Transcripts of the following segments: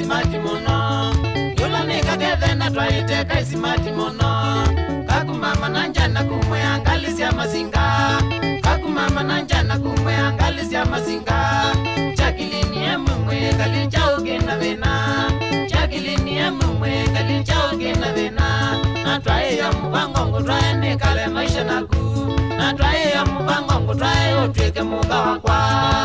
simati mono Yula nika gethe na twaiteka simati mono Kakumama na njana kumwe angali sia mazinga Kakumama na njana kumwe angali sia mazinga Chakilini ya mumwe gali chauge na vena Chakilini ya mumwe gali chauge na vena Natwae ya mubango ngutwae nikale maisha naku Natwae ya mubango ngutwae utweke muga wakwa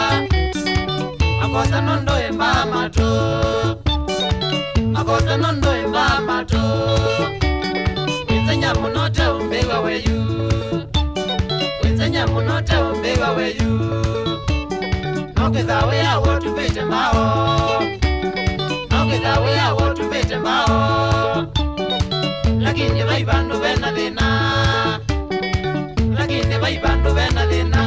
Akosa nondo emba mato Akosa nondo emba mato Wenzanya munote umbewa weyu Wenzanya munote umbewa weyu Nokithawe ya watu vete mbao Nokithawe ya watu vete mbao Lakini vaibandu vena vena Lakini vaibandu vena vena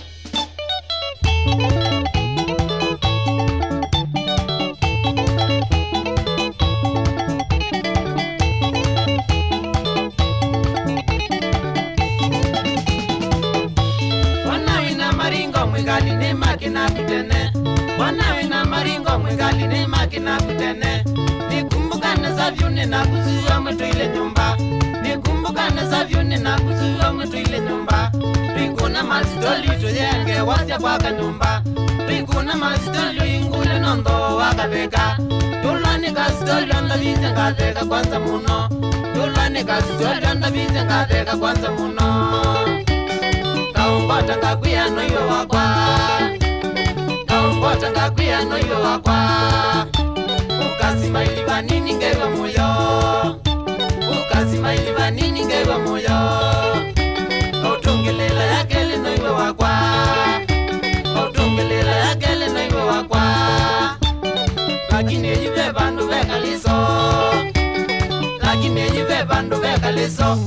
Mwigali ni makina kutene Wana wina maringo mwigali ni makina kutene Nikumbukane za vyuni na kuzuwa mwetu ile nyumba Nikumbukane za vyuni na kuzuwa mwetu ile nyumba Rikuna mazitoli tuyenge wasya kwa kanyumba Rikuna mazitoli ingule nondo wakaveka Yulani kasitoli onda vize ngatheka kwanza muno Yulani kasitoli onda vize ngatheka kwanza muno Kaumbota ngakuya no yo wakwa Kaumbota ngakuya no yo wakwa Ukasima iliva nini ngewa moyo Ukasima iliva nini ngewa moyo Kautungelela ya kele no yo wakwa Kautungelela ya kele no yo wakwa Lakini yive bandu veka liso Lakini yive bandu veka liso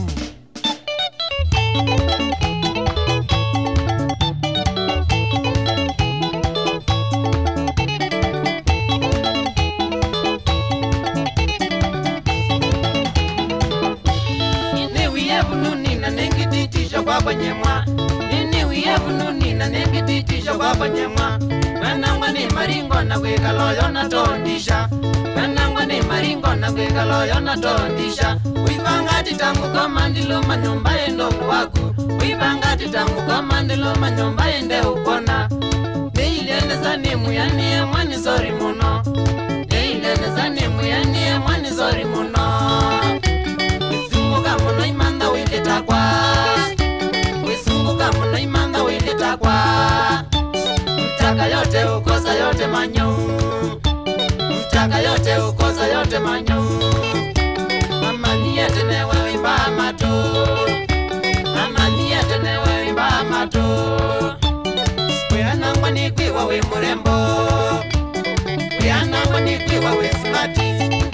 Kwa banyemwa nini wiyefununi na nengititisha kwa banyemwa Wenangwa ni maringo na kwekaloyo na tondisha Wenangwa ni maringo na kwekaloyo na tondisha Wivangati tangu kama ndilo manyomba endo kuwaku Wivangati tangu kama ndilo manyomba ende ukona Neilene zani muyanie mwani sori muno Neilene zani muyanie mwani sori muno Wizunguka muno imanda wileta kwa Muna imanga wileta kwa Mtaka yote ukosa yote manyo Mtaka yote ukosa yote manyo Mama niye tenewe wimba mato Mama niye tenewe wimba mato Weanangwa ni kwiwa we murembo Weanangwa ni kwiwa we smati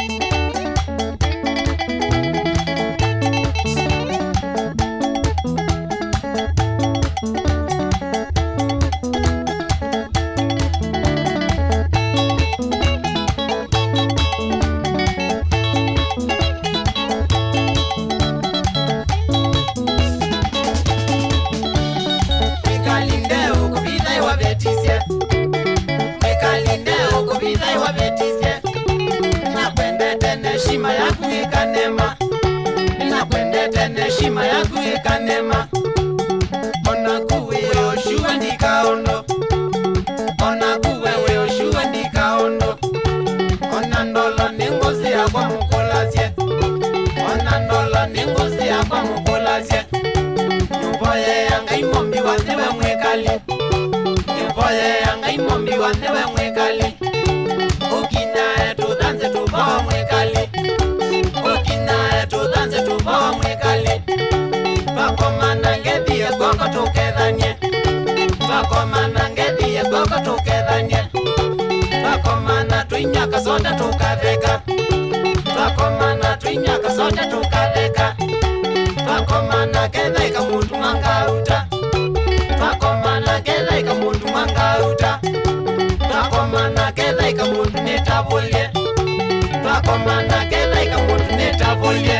Neshima yaku ikanema Ona kuwe Yoshua ndikaondo Ona kuwe Yoshua ndikaondo Ona ndolo ningozi yakwa mukolazye Ona ndolo ningozi yakwa mukolazye Nyumboye yanga imombi wandewe mwekali Nyumboye yanga imombi wandewe mwekali Ukina etu danze tubawa mwekali Ukina etu danze tubawa mwekali Twakomana ngethie goko tukethanie Twakomana ngethie goko tukethanie Twakomana twinyaka sote tukatheka Twakomana twinyaka sote tukatheka Twakomana kethaika mundu mangauta Twakomana kethaika mundu mangauta Twakomana kethaika mundu netavulie Twakomana kethaika mundu netavulie